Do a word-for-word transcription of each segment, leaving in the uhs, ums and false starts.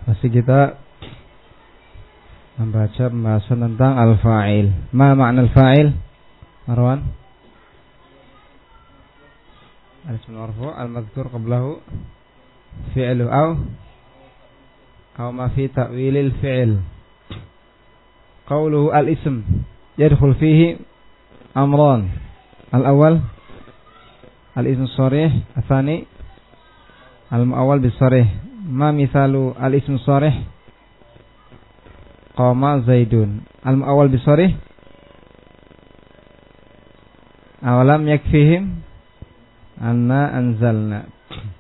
Masih kita membaca pembahasan tentang al-fa'il. Ma makna al-fa'il? Marwan? Al-ism marfu' al-madhkur qablahu fi'lu aw aw ma fi ta'wilil fi'il. Qawluhu al-ism yadkhul fihi amran. Al-awwal al-ism sharih, al-thani al-mu'awwal bis-sharih. Ma misalu al-ism sharih? Qama Zaidun. Al-mu'awwal bis-sharih? Awalam yakfihim anna anzalna.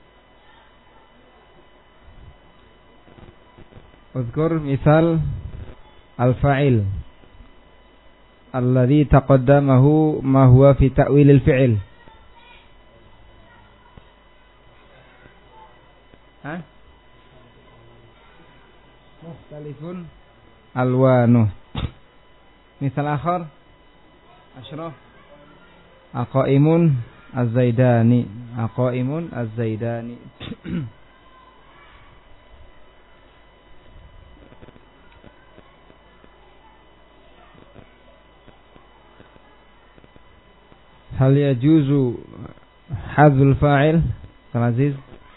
Udhkur misal al-fa'il alladhi taqaddamahu ma huwa fi ta'wilil fi'il. Hah? Mukhtalifun alwanuh. Misal akhar asyraf aqaimun az-zaidani. Aqaimun az-zaidani. Hal yajuzu hadzul fa'il? Kal Aziz.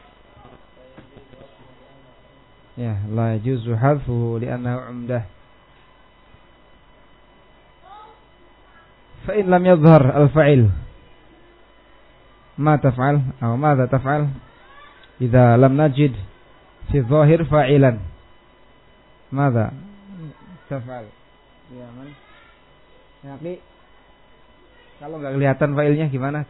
Ya, la yajuzu hadfuhu li'annahu 'umdah. Fa in lam yadhhar al-fa'il ma taf'al aw madza taf'al idza lam najid fi dhahir fa'ilan madza taf'al ya man ya Ki, kalau enggak kelihatan fa'ilnya gimana?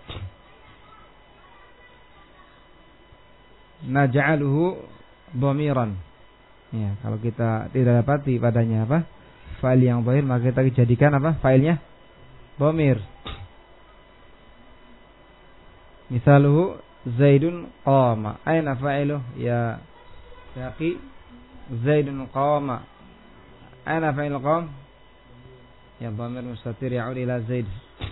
Naj'aluhu dhamiran. Ya, kalau kita tidak dapati padanya apa? Fa'il yang zahir, maka kita jadikan apa? Fa'ilnya dhamir. Misaluhu Zaidun qama. Aina fa'iluh ya Yaqi? Zaidun qama. Aina fa'il qam? Ya dhamir mustatir ya'ud ila Zaid.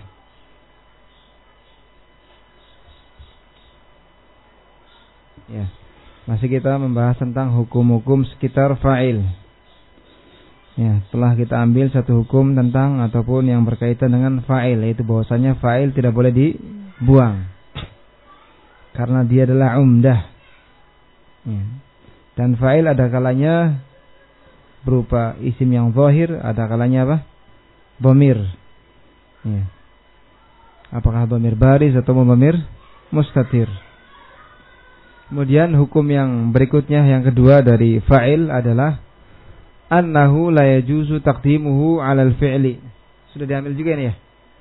Ya. Masih kita membahas tentang hukum-hukum sekitar fa'il. Ya, setelah kita ambil satu hukum tentang ataupun yang berkaitan dengan fa'il, yaitu bahwasanya fa'il tidak boleh dibuang karena dia adalah umdah. Ya. Dan fa'il ada kalanya berupa isim yang zahir, ada kalanya apa? Dhamir. Ya. Apakah dhamir baris atau dhamir mustatir? Kemudian hukum yang berikutnya, yang kedua dari fa'il adalah annahu la yajuzu taqdimuhu 'alal fi'li. Sudah diambil juga ini ya?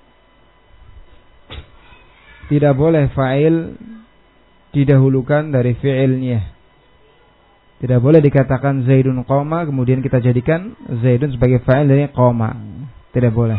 Tidak boleh fa'il didahulukan dari fi'ilnya. Tidak boleh dikatakan Zaidun qama kemudian kita jadikan Zaidun sebagai fa'il dari qama. Tidak boleh.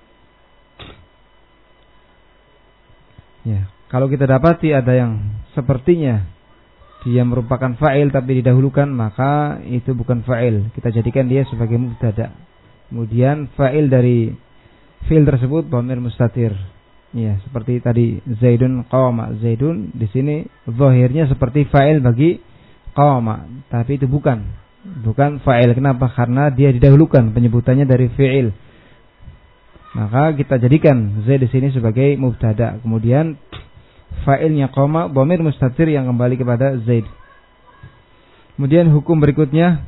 Ya, kalau kita dapati ada yang sepertinya dia merupakan fa'il tapi didahulukan, maka itu bukan fa'il. Kita jadikan dia sebagai mubtada. Kemudian fa'il dari fi'il tersebut dhamir mustatir. Ya, seperti tadi Zaidun qama. Zaidun di sini zahirnya seperti fa'il bagi qama, tapi itu bukan. Bukan fa'il. Kenapa? Karena dia didahulukan penyebutannya dari fi'il. Maka kita jadikan Zaid di sini sebagai mubtada. Kemudian fa'ilnya qama, dhamir mustatir yang kembali kepada Zaid. Kemudian hukum berikutnya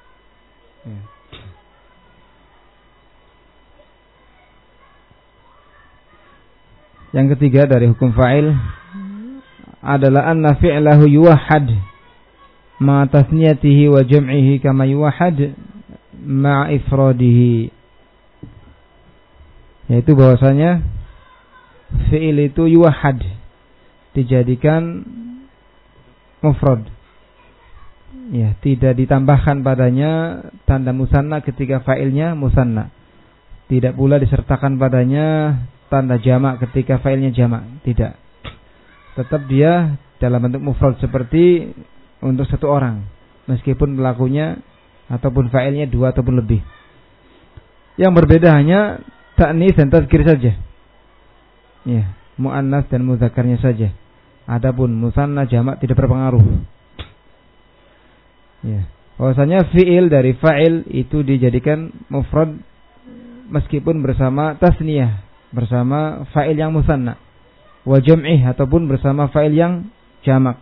yang ketiga dari hukum fa'il adalah anna fi'lahu yuwahhad ma tasniyatihi wa jam'ihi kama yuwahhad ma ifradihi. Yaitu bahwasanya fi'il itu yuwahhad, dijadikan mufrad. Ya, tidak ditambahkan padanya tanda musanna ketika fa'ilnya musanna. Tidak pula disertakan padanya tanda jamak ketika fa'ilnya jamak. Tidak. Tetap dia dalam bentuk mufrad seperti untuk satu orang, meskipun pelakunya ataupun fa'ilnya dua ataupun lebih. Yang berbeda hanya ta'nis dan tazkir saja. Ya, muannas dan mudzakarnya saja. Adapun musanna jamak tidak berpengaruh. Ya. Bahwasanya fi'il dari fa'il itu dijadikan mufrad meskipun bersama tasniyah, bersama fa'il yang musanna, wa jam'ih ataupun bersama fa'il yang jamak.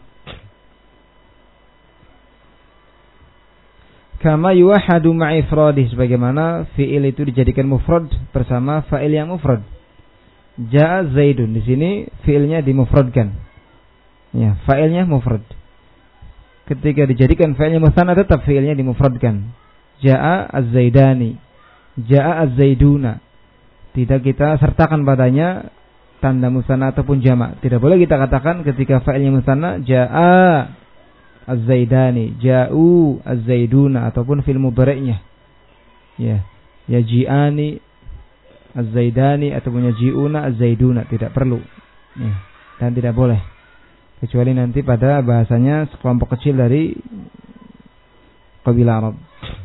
Kama yuwahhadu ma'a ifradih, sebagaimana fi'il itu dijadikan mufrad bersama fa'il yang mufrad. Ja'a Zaidun, di sini fi'ilnya dimufradkan. Ya, fa'ilnya mufrad. Ketika dijadikan fa'ilnya musanna tetap fi'ilnya dimufradkan. Ja'a Az-Zaidani, Ja'a Az-Zaiduna. Tidak kita sertakan padanya tanda musanna ataupun jamak. Tidak boleh kita katakan ketika fa'ilnya musanna Ja'a Az-Zaidani, Ja'u Az-Zaiduna, ataupun fil mudhari'nya. Ya, yaji'ani Az-Zaidani ataupun yaji'una Az-Zaiduna, tidak perlu. Ya, dan tidak boleh. Kecuali nanti pada bahasanya sekelompok kecil dari kabilah Arab.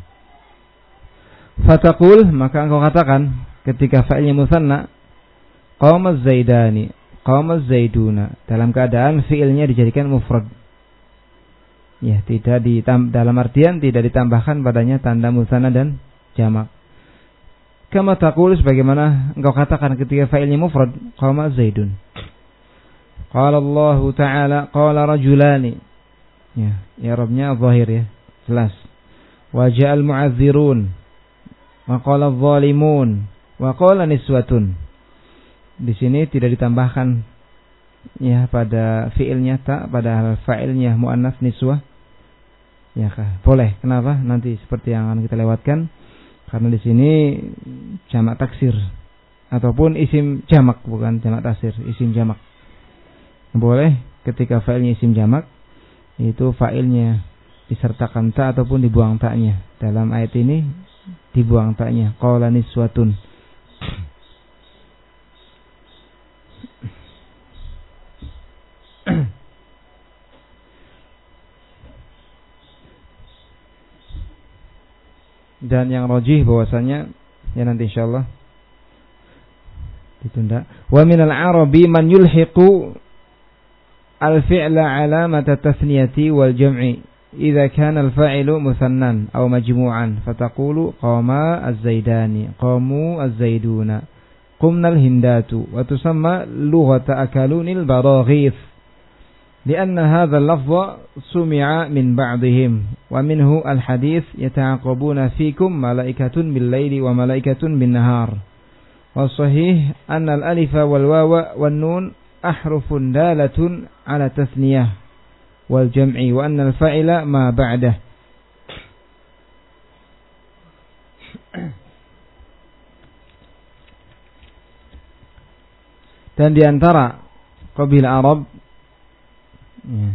Fataqul, maka engkau katakan ketika fa'ilnya musanna, qama Az-Zaidani, qama Az-Zaiduna, dalam keadaan fi'ilnya dijadikan mufrad. Ya, tidak ditam- dalam artian tidak ditambahkan padanya tanda musanna dan jamak. Kama taqul, sebagaimana engkau katakan ketika fa'ilnya mufrad, qama Zaidun. Qala Allah Ta'ala, qala rajulani. Ya, i'rabnya zahir ya, jelas. Wa ja'al mu'adzirun, wa qala adh-dhalimun, wa qala niswatun. Di sini tidak ditambahkan ya pada fi'ilnya ta, pada fa'ilnya muannas niswah. Ya kah? Boleh. Kenapa? Nanti seperti yang akan kita lewatkan. Karena di sini jamak taksir ataupun isim jamak, bukan jamak taksir, isim jamak. Boleh ketika fa'ilnya isim jamak, itu fa'ilnya disertakan ta ataupun dibuang ta'nya. Dalam ayat ini dibuang ta'nya. Qala niswatun. Dan yang rajih bahwasanya ya nanti insyaallah ditunda. Wa minal arabi man yulhiqu al-fi'la 'alamata tathniyati wal jam'i idza kana al-fa'ilu musannan aw majmu'an fataqulu qama az-zaidani, qamu az-zaiduna, qumna al-hindatu, wa tusamma lughata akalunil baraghith. لأن هذا اللفظ سمع من بعضهم ومنه الحديث يتعاقبون فيكم ملائكة بالليل وملائكة بالنهار والصحيح أن الألف والواو والنون أحرف دالة على تثنية والجمع وأن الفاعل ما بعده. Dan di antara kabilah Arab ya,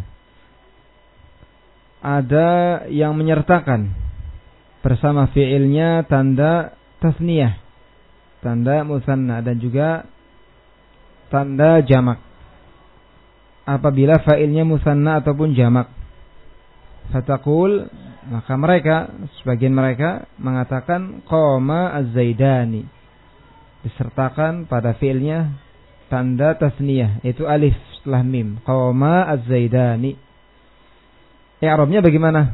ada yang menyertakan bersama fi'ilnya tanda tasniyah, tanda musanna, dan juga tanda jamak apabila fa'ilnya musanna ataupun jamak. Fataqul, maka mereka, sebagian mereka mengatakan qama az-zaidani, disertakan pada fi'ilnya tanda tasniyah, itu alif setelah mim. Qama az-zaidani. I'rabnya bagaimana?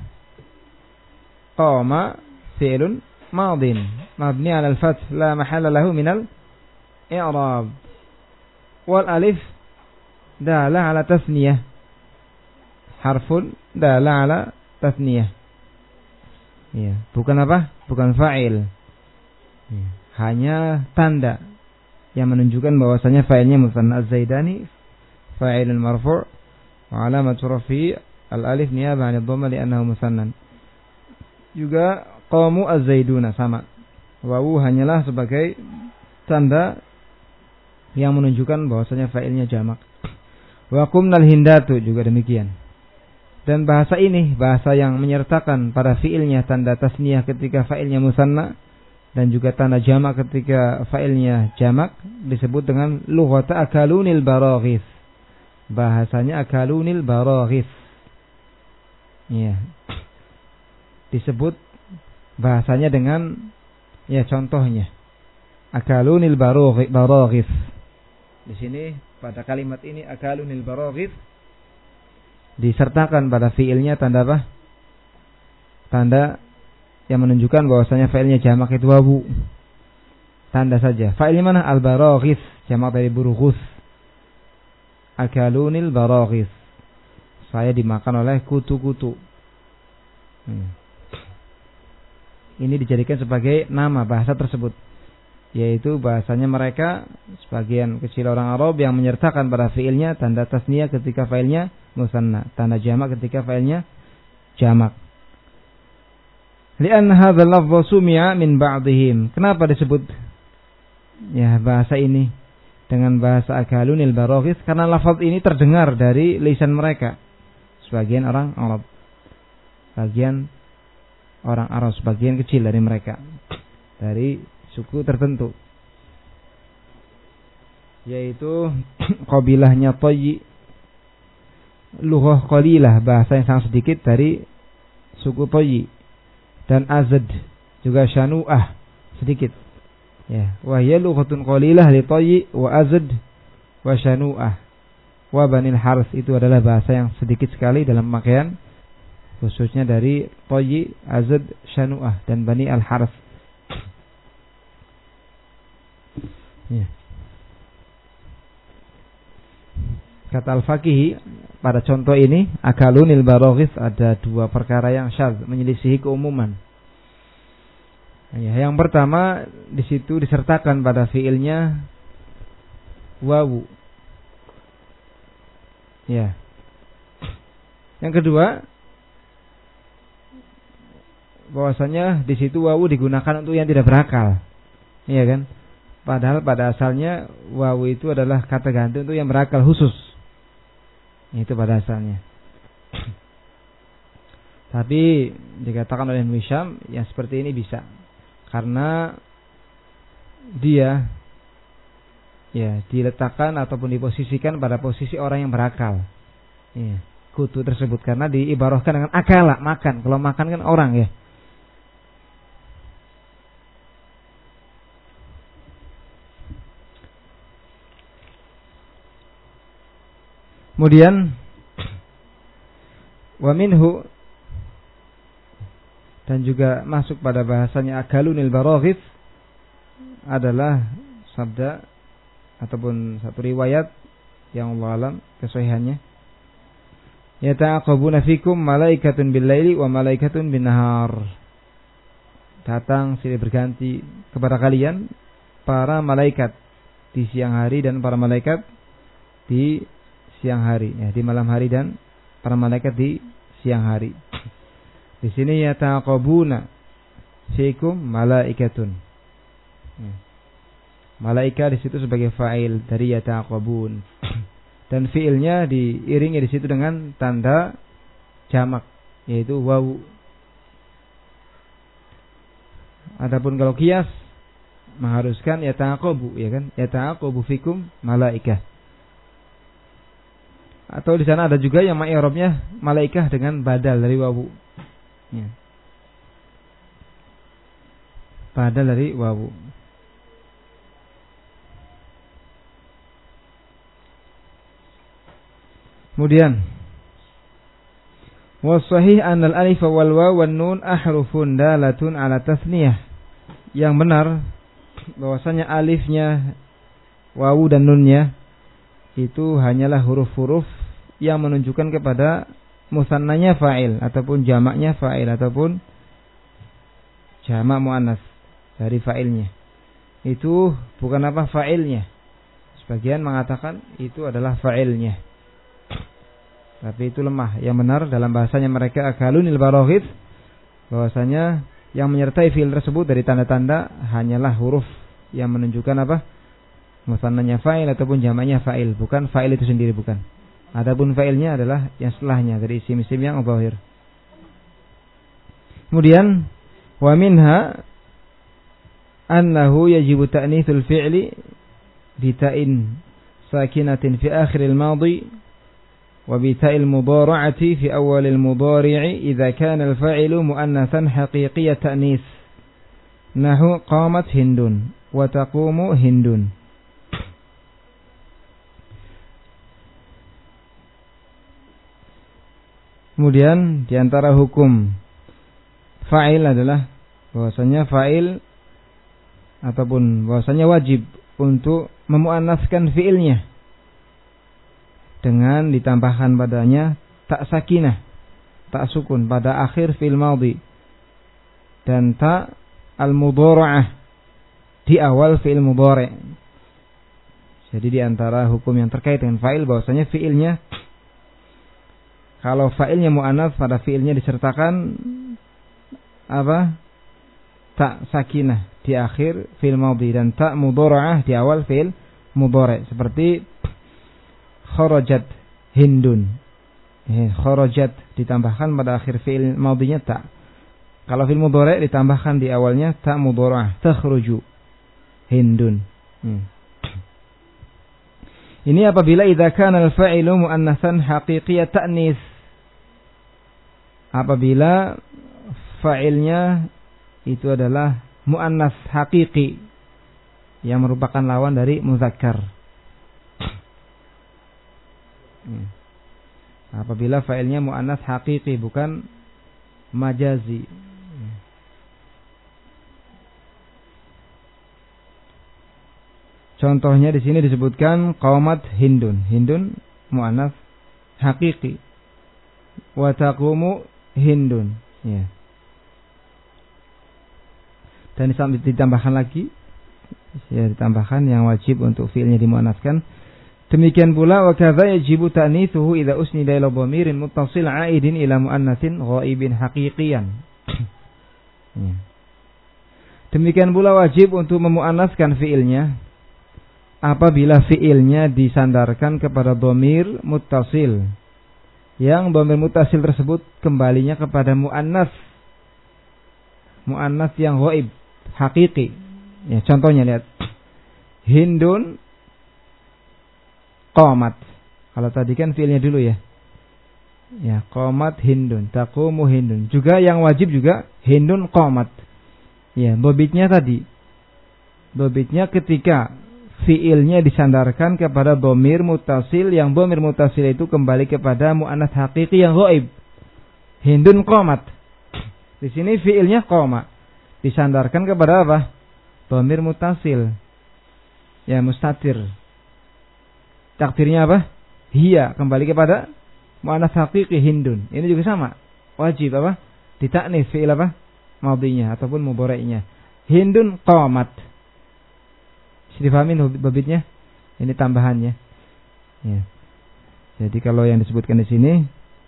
Qama fi'lun madin mabni 'ala al-fath la mahalla lahu min al-i'rab. Wal alif dala 'ala tasniyah. Harfun dala 'ala tasniyah. Ya, bukan apa? Bukan fa'il. Ya, hanya tanda yang menunjukkan bahwasanya fa'ilnya musanna. Az-zaidani fa'ilun marfu' wa 'alamatu raf'i al-alif niyabah 'anil dhamma li'annahu musannan. Juga qamu az-zaiduna sama. Wawu hanyalah sebagai tanda yang menunjukkan bahwasanya fa'ilnya jamak. Wa qumnal hindatu, juga demikian. Dan bahasa ini bahasa yang menyertakan pada fi'ilnya tanda tasniyah ketika fa'ilnya musanna dan juga tanda jamak ketika fa'ilnya jamak disebut dengan lughata akalunil baraghith. Bahasanya akalunil baraghith. Ya. Disebut bahasanya dengan ya contohnya akalunil baraghith. Di sini pada kalimat ini akalunil baraghith disertakan pada fi'ilnya tanda apa? tanda yang menunjukkan bahwasanya fa'ilnya jamak itu wawu. Tanda saja. Fa'ilnya mana? Al-baraghis, jamak dari burughus. Akalunil baraghis. Saya dimakan oleh kutu-kutu. Hmm. Ini dijadikan sebagai nama bahasa tersebut, yaitu bahasanya mereka sebagian kecil orang Arab yang menyertakan pada fiilnya tanda tasniyah ketika failnya musanna, tanda jamak ketika failnya jamak. Li'anna hadzal lafdh sumi'a min ba'dihim. Kenapa disebut ya bahasa ini dengan bahasa akalunil baraghis? Karena lafaz ini terdengar dari lisan mereka, sebagian orang Arab, bagian orang Arab, sebagian kecil dari mereka, dari suku tertentu, yaitu qabilahnya Tayyi, lughah qalilah, bahasa yang sangat sedikit dari suku Tayyi, dan Azad juga Shanu'ah, sedikit. Ya, wa hiya lughatun qalilah li Tayyi wa Azad wa Shanu'ah wa Banil Harth, itu adalah bahasa yang sedikit sekali dalam pemakaian, khususnya dari Tayyi, Azad, Shanu'ah dan Bani Al-Harth. Ya. Kata Al-Faqihi pada contoh ini, akalunil baraghis, ada dua perkara yang syadz, menyelisihi keumuman. Ya, yang pertama di situ disertakan pada fiilnya wawu. Ya. Yang kedua, bahwasanya di situ wawu digunakan untuk yang tidak berakal. Iya kan? Padahal pada asalnya wawu itu adalah kata ganti untuk yang berakal khusus. Itu pada asalnya. Tapi dikatakan oleh Hisham yang seperti ini bisa, karena dia ya diletakkan ataupun diposisikan pada posisi orang yang berakal. Iya, kutu tersebut karena diibarahkan dengan akala, makan. Kalau makan kan orang ya. Kemudian wa minhu, dan juga masuk pada bahasanya akalunil baraghis adalah sabda ataupun satu riwayat yang Allah alam kesahihannya, yata'aqabuna fikum malaikatun bil laili wa malaikatun bin nahar. Datang silih berganti kepada kalian para malaikat di siang hari dan para malaikat di siang hari, ya, di malam hari dan para malaikat di siang hari. Di sini yataqabuna fikum malaikatun. Ya. Malaikat di situ sebagai fa'il dari yataqabun. Dan fiilnya diiringi di situ dengan tanda jamak, yaitu wawu. Adapun kalau qiyas mengharuskan yataqabu, ya kan? Yataqabu fikum malaikah. Atau di sana ada juga yang ma'irabnya malaikah dengan badal dari wawu. Ya. Badal dari wawu. Kemudian was-sahih anna al-alif wal waw wan nun ahrufun dalatun ala tasniyah. Yang benar bahwasanya alifnya, wawu dan nunnya itu hanyalah huruf-huruf yang menunjukkan kepada musannanya fa'il ataupun jamaknya fa'il ataupun jamak muannas dari fa'ilnya. Itu bukan apa fa'ilnya. Sebagian mengatakan itu adalah fa'ilnya. Tapi itu lemah. Yang benar dalam bahasanya mereka akalunil baraghis, bahwasanya yang menyertai fi'il tersebut dari tanda-tanda hanyalah huruf yang menunjukkan apa? Musannanya fa'il ataupun jamaknya fa'il, bukan fa'il itu sendiri, bukan. Adapun fa'ilnya adalah yang setelahnya dari isim-isim yang zahir. Kemudian wa minha annahu yajibu ta'nitsul fi'li bi ta'in sakinatin fi akhiril madhi wa bi ta'il mudhara'ati fi awwalil mudhari'i idza kana al-fa'ilu muannatsan haqiqiyyat ta'nis. Nahu qamat hindun wa taqumu hindun. Kemudian di antara hukum fa'il adalah bahwasanya fa'il ataupun bahwasanya wajib untuk memuannaskan fi'ilnya dengan ditambahkan padanya tak sakinah, tak sukun pada akhir fi'il madhi dan tak al-mudhara'ah di awal fi'il mudhari'. Jadi di antara hukum yang terkait dengan fa'il bahwasanya fi'ilnya, kalau fa'ilnya mu'annats pada fi'ilnya disertakan apa? Tak sakinah di akhir fi'il madhi dan tak mudhara'ah di awal fi'il mudhari', seperti kharajat hindun. Eh, kharajat ditambahkan pada akhir fi'il madhinya tak. Kalau fi'il mudhari' ditambahkan di awalnya tak mudhara'ah, takhruju hindun. Hmm. Ini apabila idza kana al-fa'ilu muannatsan haqiqiyyat ta'nis. Apabila fa'ilnya itu adalah muannas hakiki yang merupakan lawan dari muzakkar. Apabila fa'ilnya muannas hakiki bukan majazi. Contohnya di sini disebutkan qamat hindun. Hindun muannas hakiki. Wa taqumu hindun. Ya. Dan ditambahkan lagi, ya, ditambahkan yang wajib untuk fi'ilnya dimuannaskan. Demikian pula wa kadza yajibu ta'nitsuhu idza usnida ila dhamirin muttasil 'aidin ila muannatsin ghaibin haqiqiyan. Ya. Demikian pula wajib untuk memuannaskan fi'ilnya apabila fi'ilnya disandarkan kepada dhamir muttasil, yang dhamir muttasil tersebut kembalinya kepada muannas, muannas yang ghaib, hakiki. Ya, contohnya lihat, hindun qamat. Kalau tadi kan fi'ilnya dulu ya. Ya, qamat hindun, taqumu hindun. Juga yang wajib juga hindun qamat. Ya, dobitnya tadi. Dobitnya ketika fi'ilnya disandarkan kepada dhamir muttasil, yang dhamir muttasil itu kembali kepada muannas hakiki yang ghaib. Hindun qamat. Di sini fi'ilnya qama, disandarkan kepada apa? Dhamir muttasil. Ya, mustatir. Takdirnya apa? Hiya, kembali kepada muannas hakiki hindun. Ini juga sama. Wajib apa? Ditaknis fi'il apa? Madhinya ataupun mudhari'nya. Hindun qamat. Difahami babitnya? Ini tambahannya. Ya. Jadi kalau yang disebutkan di sini,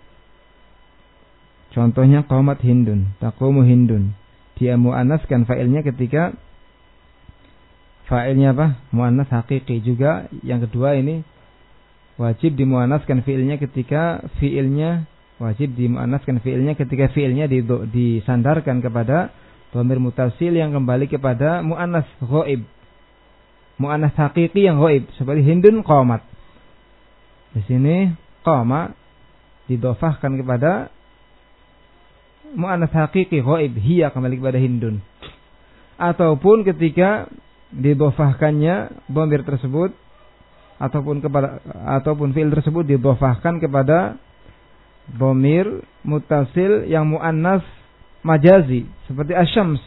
contohnya qamat hindun, taqumu hindun. Dia muannaskan fa'ilnya ketika fa'ilnya apa? Muannas hakiki. Juga yang kedua ini wajib dimuannaskan fi'ilnya ketika fi'ilnya wajib dimuannaskan fi'ilnya ketika fi'ilnya disandarkan kepada dhamir muttasil yang kembali kepada muannas ghaib. Muannas hakiki yang ghaib, seperti hindun qamat. Di sini qama didhofahkan kepada muannas hakiki ghaib, hiya kembali kepada hindun. Ataupun ketika didhofahkannya dhamir tersebut ataupun kepada ataupun fi'il tersebut didhofahkan kepada dhamir muttasil yang muannas majazi, seperti asyams.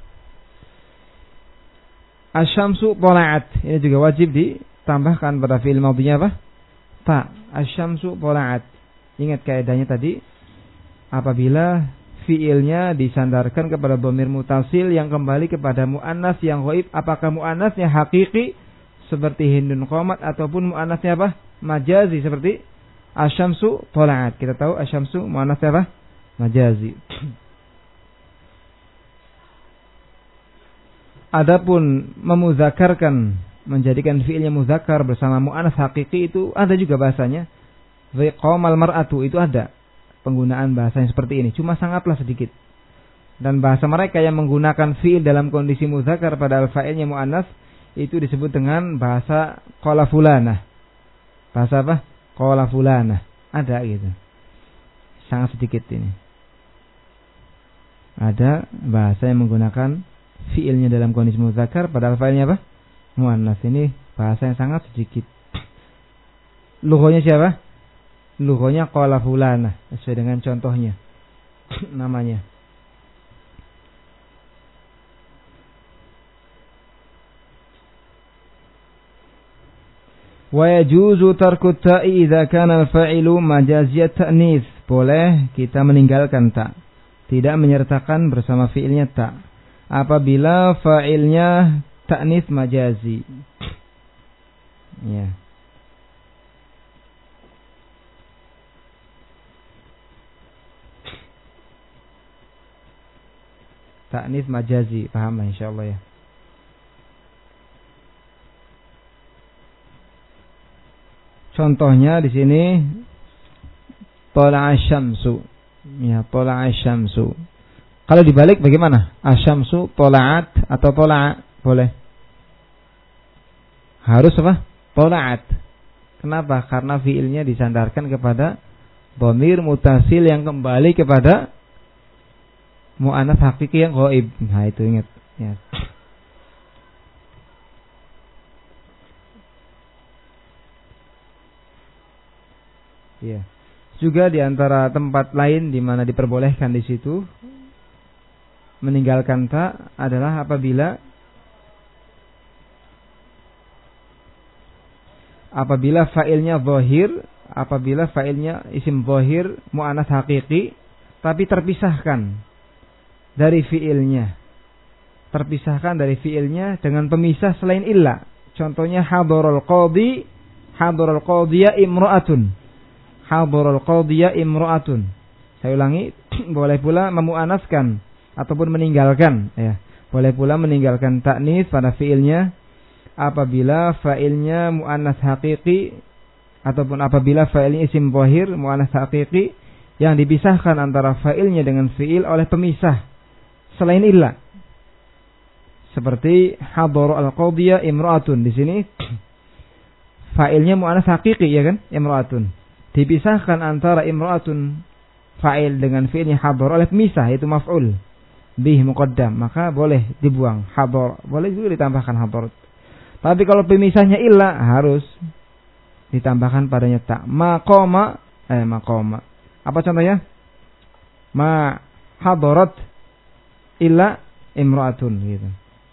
Asyamsu tola'at. Ini juga wajib ditambahkan pada fi'il madhinya apa? Ta. Asyamsu tola'at. Ingat kaidahnya tadi. Apabila fi'ilnya disandarkan kepada dhamir muttasil yang kembali kepada muannas yang ghaib, apakah muannasnya hakiki seperti hindun qamat ataupun muannasnya apa? Majazi seperti asyamsu tola'at. Kita tahu asyamsu muannasnya apa? Majazi. Adapun memudzakarkan, menjadikan fi'ilnya mudzakar bersama muannas hakiki, itu ada juga bahasanya. Qamal mar'atu, itu ada penggunaan bahasa yang seperti ini, cuma sangatlah sedikit. Dan bahasa mereka yang menggunakan fi'il dalam kondisi mudzakar padahal fa'ilnya muannas itu disebut dengan bahasa qala fulanah. Bahasa apa? Qala fulanah. Ada gitu. Sangat sedikit ini. Ada bahasa yang menggunakan fi'ilnya dalam kondisi muzakkar padahal fa'ilnya apa? Muannas. Ini bahasa yang sangat sedikit. Lughonya siapa? Lughonya qala fulana, sesuai dengan contohnya. Namanya. Wa yajuzu tarku ta'i idza kana al-fa'ilu majaziyat ta'nis. Boleh kita meninggalkan ta, tidak menyertakan bersama fiilnya ta, apabila fa'ilnya ta'nis majazi. Ya. Ta'nis majazi, paham lah insyaallah ya. Contohnya di sini tala'a syamsu. Ya, tala'a syamsu. Kalau dibalik bagaimana? Asyamsu tala'at atau tala'a? Boleh. Harus apa? Tala'at. Kenapa? Karena fiilnya disandarkan kepada dhamir mutasil yang kembali kepada mu'annats hakiki yang ghaib. Nah, itu ingat ya. Ya. Juga di antara tempat lain di mana diperbolehkan di situ meninggalkan ta adalah apabila apabila fa'ilnya zahir, apabila fa'ilnya isim zahir mu'annats hakiki tapi terpisahkan dari fi'ilnya. Terpisahkan dari fi'ilnya dengan pemisah selain illa. Contohnya hadarul qadhi, hadarul qadhiya imra'atun. Hadarul qadhiya imra'atun. Saya ulangi, boleh pula memu'anaskan ataupun meninggalkan ya. Boleh pula meninggalkan ta'nis pada fi'ilnya apabila fa'ilnya mu'annats hakiki ataupun apabila fa'ilnya isim zahir mu'annats hakiki yang dipisahkan antara fa'ilnya dengan fi'il oleh pemisah selain illa. Seperti hadarul al-qadhiya imra'atun. Di sini fa'ilnya mu'annats hakiki ya kan? Imra'atun. Dipisahkan antara imra'atun fa'il dengan fi'ilnya hadar oleh pemisah, yaitu maf'ul bih muqaddam, maka boleh dibuang hadar, boleh juga ditambahkan hadar. Tapi kalau pemisahnya illa harus ditambahkan padanya ta. Maqama eh maqama. Apa contohnya? Ma hadarat illa imra'atun gitu.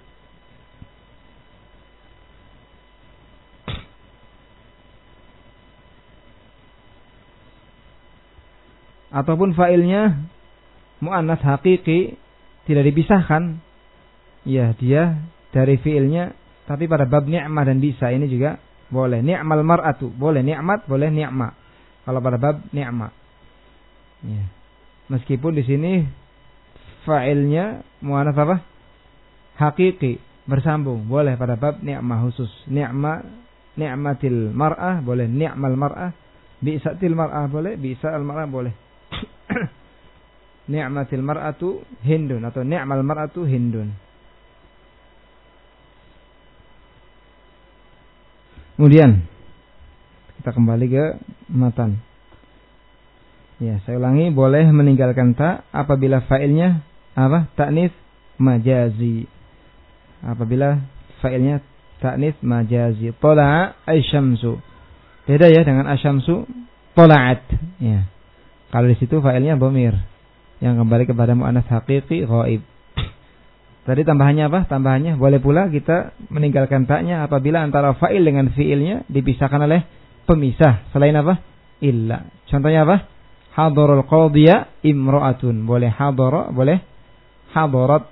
Ataupun fa'ilnya mu'annats hakiki tidak dipisahkan, ya dia dari fi'ilnya tapi pada bab ni'mah dan bisa ini juga boleh. Ni'mal mar'atu boleh, ni'mat boleh, ni'ma kalau pada bab ni'mah ya. Meskipun di sini fa'ilnya mu'annats apa? Hakiki bersambung, boleh pada bab ni'mah khusus. Ni'ma ni'matil mar'ah boleh, ni'mal mar'ah, bi'satil mar'ah boleh, bi'sal mar'ah boleh. Ni'matil mar'atu hindun atau ni'mal mar'atu hindun. Kemudian kita kembali ke matan. Ya, saya ulangi, boleh meninggalkan ta apabila fa'ilnya apa? Ta'nis majazi. Apabila fa'ilnya ta'nis majazi. Tala'a asyamsu. Beda ya dengan asyamsu tala'at. Ya. Kalau di situ fa'ilnya dhamir yang kembali kepada mu'annats hakiki ghaib. Tadi tambahannya apa? Tambahannya boleh pula kita meninggalkan ta'nya apabila antara fa'il dengan fi'ilnya dipisahkan oleh pemisah selain apa? Illa. Contohnya apa? Hadarul qadhiya imra'atun. Boleh hadara, boleh hadarat.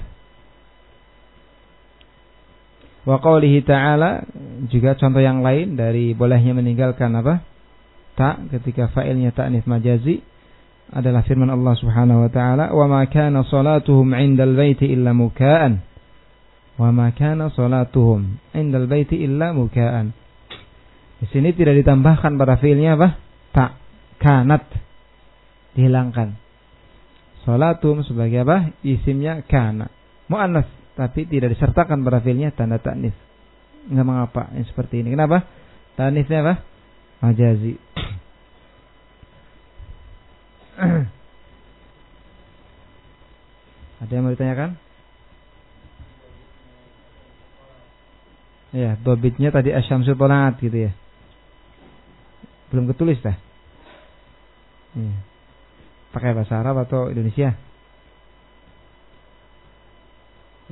Wa qawlihi ta'ala, juga contoh yang lain dari bolehnya meninggalkan apa? Ta ketika fa'ilnya ta'nis majazi adalah firman Allah Subhanahu wa taala, "Wa ma kana salatuhum 'indal baiti illa muka'an." Wa ma kana salatuhum 'indal baiti illa muka'an. Di sini tidak ditambahkan pada fiilnya apa? Ta, kanat. Dihilangkan. Salatum sebagai apa? Isimnya kana. Muannats, tapi tidak disertakan pada fiilnya tanda ta'nis. Enggak mengapa yang seperti ini. Kenapa? Ta'nisnya apa? Majazi. Ada yang mau ditanyakan? Ya, dobitnya tadi asyamsu tala'at gitu ya. Belum ketulis dah. Ya. Pakai bahasa Arab atau Indonesia?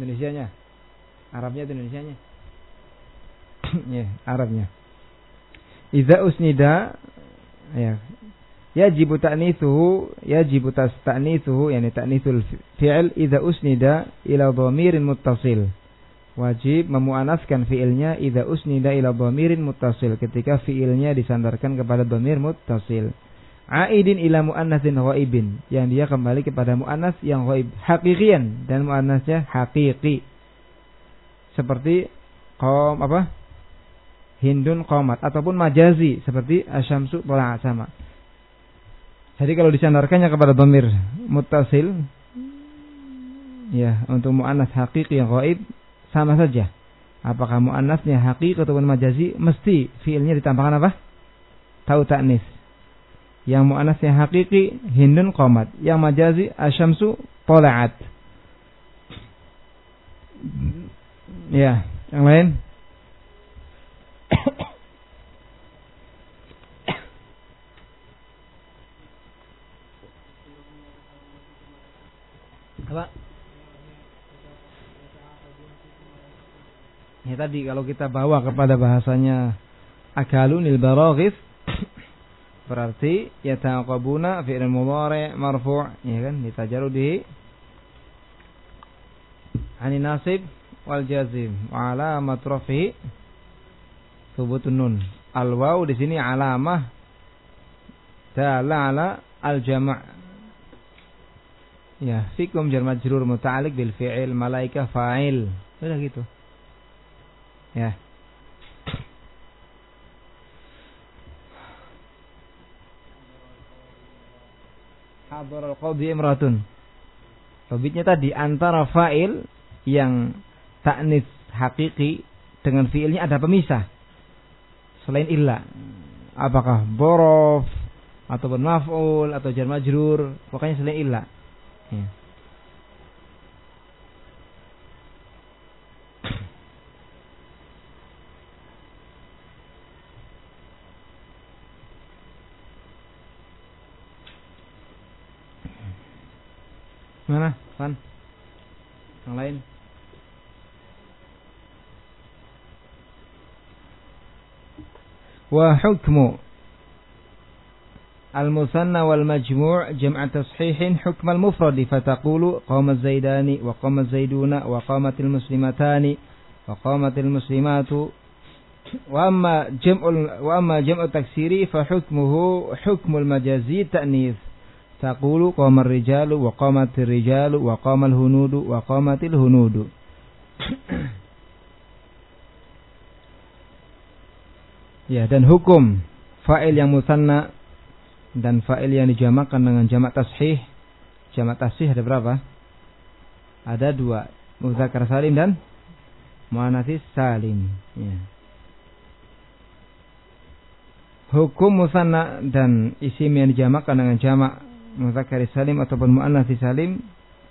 Indonesianya. Arabnya atau Indonesianya? Ya, Arabnya. idza usnida ya yajibu ta'nitsuhu yajibu ta'nitsuhu yani ta'nitsul fi'il idza usnida ila dhamirin muttasil. Wajib memuannaskan fi'ilnya idza usnida ila dhamirin muttasil ketika fi'ilnya disandarkan kepada dhamir muttasil. Aidin ila muannatsin ghaibin yang dia kembali kepada muannas yang ghaib haqiqian dan muannasnya haqiqi. Seperti qom apa? Hindun qamat ataupun majazi seperti asyamsu tala'at sama. Jadi kalau disandarkannya kepada dhamir muttasil ya untuk muannas haqiqi yang ghaib sama saja. Apakah muannasnya haqiqi ataupun majazi mesti fiilnya ditambahkan apa? Tau ta'nis. Yang muannasnya haqiqi hindun qamat, yang majazi asyamsu tala'at. Ya, yang lain? Apa? Ya tadi kalau kita bawa kepada bahasanya akalunil baraghis berarti yataqabuna fi'il mudhari' marfu' ya kan ditajarudi ani nasib wal jazim wa alamat rafi thubutun nun. Al waw di sini alamah dalla ala al jama'. Ya, fikum jar majrur muta'alliq bil fi'il, malaika fa'il. Sudah gitu. Ya. Hadar al-qadhi imratun. Tobitnya tadi antara fa'il yang ta'nis hakiki dengan fi'ilnya ada pemisah. Selain illa. Apakah borof ataupun maf'ul atau jar majrur, pokoknya selain illa. Ya. Mana? Fan? Yang lain? Wa hukmu al-musanna wal majmu' jam'a tashihin hukm al-mufrad fataqulu qama az-zaidani wa qama az-zaiduna wa qamatil muslimatani wa qamatil muslimatu wa amma jam'ul wa amma jam'u taksiri fa hukmuhu hukmul majazi ta'nits taqulu qama ar-rijalu wa qamatir rijalu wa qamal hunudu wa qamatil hunudu. Ya, dan hukum fa'il yang musanna dan fa'il yang dijamakkan dengan jamak tashih. Jamak tashih ada berapa? Ada dua, muzakkar salim dan muannats salim. Ya. Hukum musanna dan isim yang dijamakkan dengan jamak muzakkar salim ataupun muannats salim.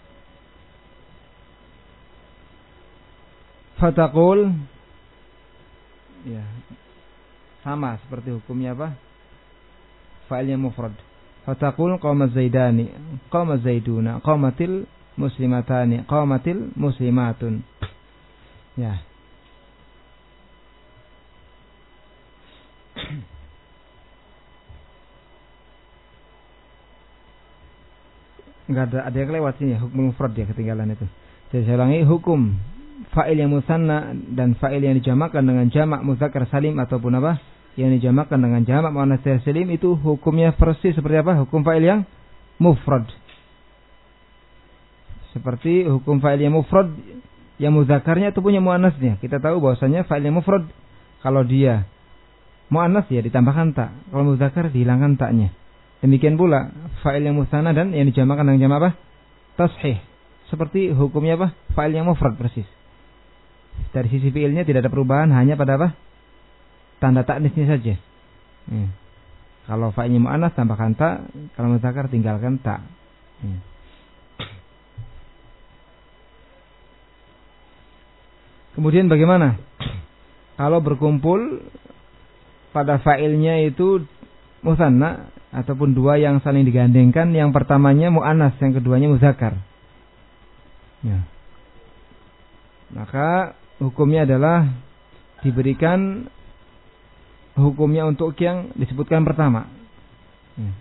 Fataqul ya, sama seperti hukumnya apa? Fa'ilnya mufrad. Fataqul qama zaidani, qama zaiduna, qamatil muslimatani, qamatil muslimatun. Ya. Enggak ada ada yang lewat sini ya, hukum mufrad ya ketinggalan itu. Jadi saya ulangi, hukum fa'il yang musanna dan fa'il yang dijamakkan dengan jamak muzakkar salim ataupun apa? Yang dijamakkan dengan jamak muannats salim itu hukumnya persis seperti apa? Hukum fa'il yang mufrad. Seperti hukum fa'il yang mufrad yang muzakkarnya itu punya muannasnya. Kita tahu bahwasanya fa'il yang mufrad kalau dia muannats ya ditambahkan ta, kalau muzakkar dihilangkan taknya. Demikian pula fa'il yang musanna dan yang dijamakkan dengan jamak apa? Tashih. Seperti hukumnya apa? Fa'il yang mufrad persis. Dari sisi fi'ilnya tidak ada perubahan, hanya pada apa? Tanda ta'nisnya saja. Ya. Kalau fa'ilnya mu'annas tambahkan ta, kalau muzakkar tinggalkan ta. Ya. Kemudian bagaimana? Kalau berkumpul pada fa'ilnya itu musanna ataupun dua yang saling digandengkan, yang pertamanya mu'annas, yang keduanya muzakkar. Ya. Maka hukumnya adalah diberikan hukumnya untuk yang disebutkan pertama. Ya.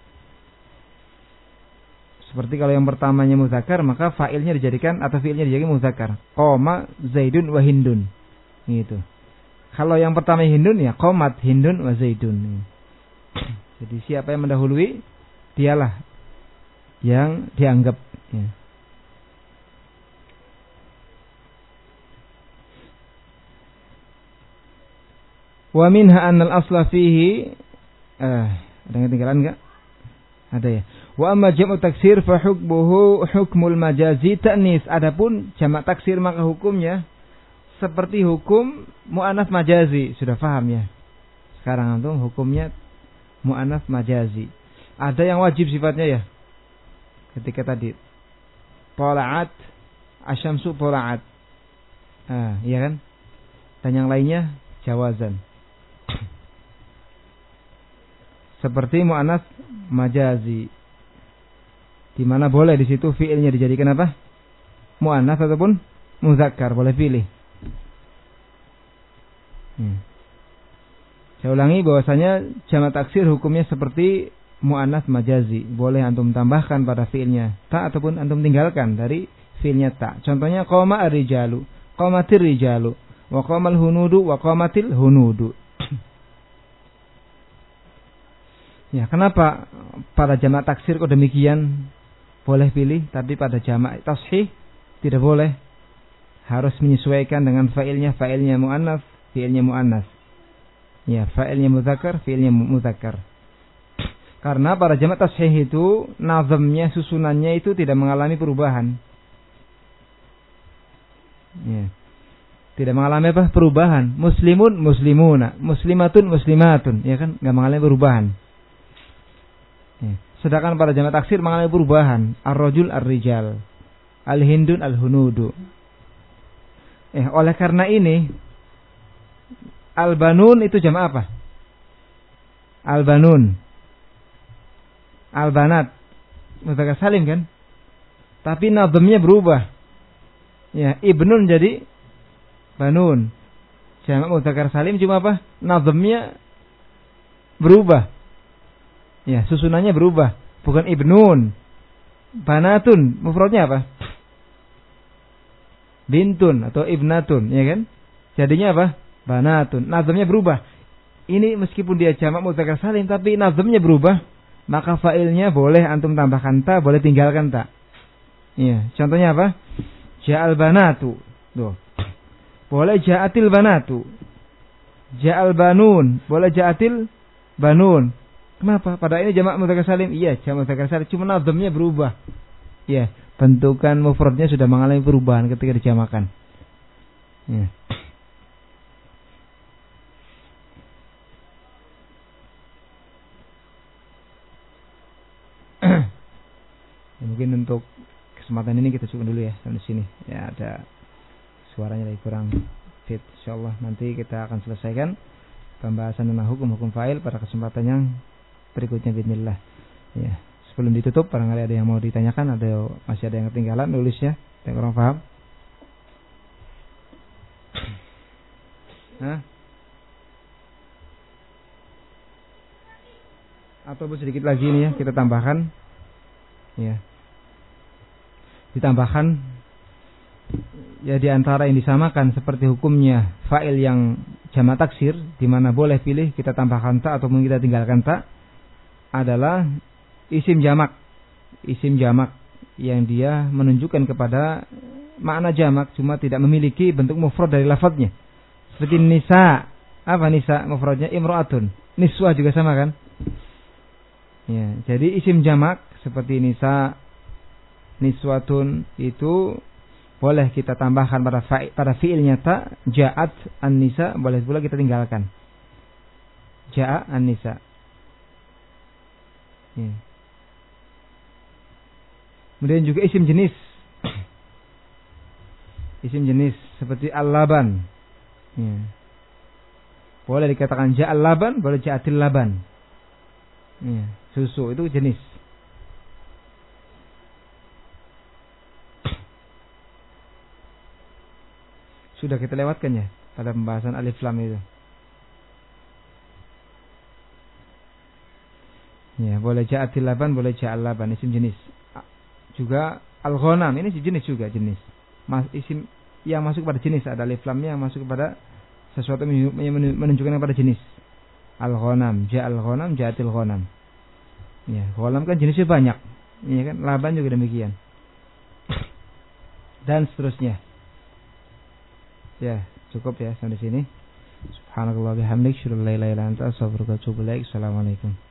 Seperti kalau yang pertamanya muzakkar, maka fa'ilnya dijadikan atau fi'ilnya dijadikan muzakkar. Qoma Zaidun wa Hindun. Gitu. Kalau yang pertama Hindun, ya qomat Hindun wa Zaidun. Jadi siapa yang mendahului, dialah yang dianggap. Ya. Wa minha annal asla fihi, eh, ada yang ketinggalan enggak? Ada ya. Wa amma jam'u taksir fa hukmuhu hukmul majazi ta'nis. Adapun jamak taksir maka hukumnya seperti hukum muannats majazi. Sudah paham ya? Sekarang antum hukumnya muannats majazi. Ada yang wajib sifatnya ya. Ketika tadi tala'at asyamsu tala'at. Ah, iya kan? Dan yang lainnya jawazan. Seperti muannats majazi. Di mana boleh di situ fiilnya dijadikan apa? Muannats ataupun muzakkar, boleh pilih. Hmm. Saya ulangi bahwasanya jamak taksir hukumnya seperti muannats majazi. Boleh antum tambahkan pada fiilnya ta ataupun antum tinggalkan dari fiilnya ta. Contohnya qoma ar-rijalu, qamatir rijalu, wa qamal hunudu, wa qamatil hunudu. Ya, kenapa pada jamak taksir kok demikian? Boleh pilih, tapi pada jamak tashih tidak boleh. Harus menyesuaikan dengan fa'ilnya, fa'ilnya muannats, fi'ilnya muannats. Ya, fa'ilnya muzakkar, fi'ilnya muzakkar. Karena pada jamak tashih itu nazamnya, susunannya itu tidak mengalami perubahan. Ya. Tidak mengalami apa? Perubahan. Muslimun, muslimuna, muslimatun, muslimatun, ya kan? Enggak mengalami perubahan. Ya. Sedangkan pada jamak taksir mengalami perubahan. Ar-rajul ar-rijal, al-hindun al-hunudu. Eh, oleh karena ini al-banun itu jamak apa? Al-banun, al-banat, mudzakkar salim kan? Tapi nazamnya berubah. Ya, ibnun jadi banun. Jamak mudzakkar salim cuma apa? Nazamnya berubah. Ya, susunannya berubah. Bukan ibnun. Banatun, mufradnya apa? Bintun atau ibnatun, ya kan? Jadinya apa? Banatun. Nazamnya berubah. Ini meskipun dia jamak mudzakkar salim tapi nazamnya berubah, maka fa'ilnya boleh antum tambahkan ta, boleh tinggalkan ta. Iya, contohnya apa? Ja'al banatu. Tuh. Boleh ja'atil banatu. Ja'al banun, boleh ja'atil banun. Kenapa? Pada ini jamak mudzakkar salim. Iya, jamak mudzakkar salim, cuma nazamnya berubah. Iya, bentukan mufradnya sudah mengalami perubahan ketika dijamakan. Ya. Ya, mungkin untuk kesempatan ini kita cukup dulu ya sampai sini. Ya, ada suaranya lagi kurang fit. Insyaallah nanti kita akan selesaikan pembahasan tentang hukum-hukum fa'il pada kesempatan yang berikutnya bismillah. Ya, sebelum ditutup barangkali ada yang mau ditanyakan, ada masih ada yang ketinggalan nulisnya, yang kurang paham. Hah? Atau sedikit lagi nih ya, kita tambahkan. Ya. Ditambahkan ya di antara yang disamakan seperti hukumnya fa'il yang jamak taksir di mana boleh pilih kita tambahkan ta ataupun kita tinggalkan ta adalah isim jamak. Isim jamak yang dia menunjukkan kepada makna jamak cuma tidak memiliki bentuk mufrad dari lafadznya. Seperti nisa. Apa nisa mufradnya? Imra'atun. Niswah juga sama kan? Ya, jadi isim jamak seperti nisa, niswatun itu boleh kita tambahkan pada fa- pada fi'ilnya ta, ja'at an-nisa, boleh pula kita tinggalkan. Ja'a an-nisa. Ya. Kemudian juga isim jenis. Isim jenis seperti al-laban. Ya. Boleh dikatakan ja'al laban, boleh ja'atil laban. Ya. Susu itu jenis. Sudah kita lewatkan ya pada pembahasan alif lam itu. Ya, boleh ja'atil laban, boleh ja'al laban, isim jenis. Juga al-ghanam, ini jenis juga jenis. Mas, isim yang masuk pada jenis, ada alif lamnya yang masuk kepada sesuatu yang menunjukkan kepada jenis. Al-ghanam, ja'al ghanam, ja'atil ghanam. Ya, ghanam kan jenisnya banyak. Iya kan, laban juga demikian. Dan seterusnya. Ya, cukup ya sampai sini. Subhanallah bihamdik, syukur la ilaha illa anta, astaghfiruka wa atubu ilaik. Assalamualaikum.